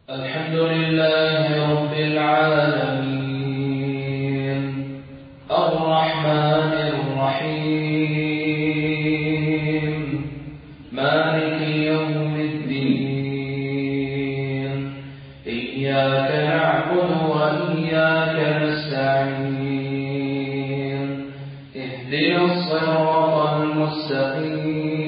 الحمد لله رب العالمين الرحمن الرحيم مالك يوم الدين إياك نعبد وإياك نستعين اهدنا الصراط المستقيم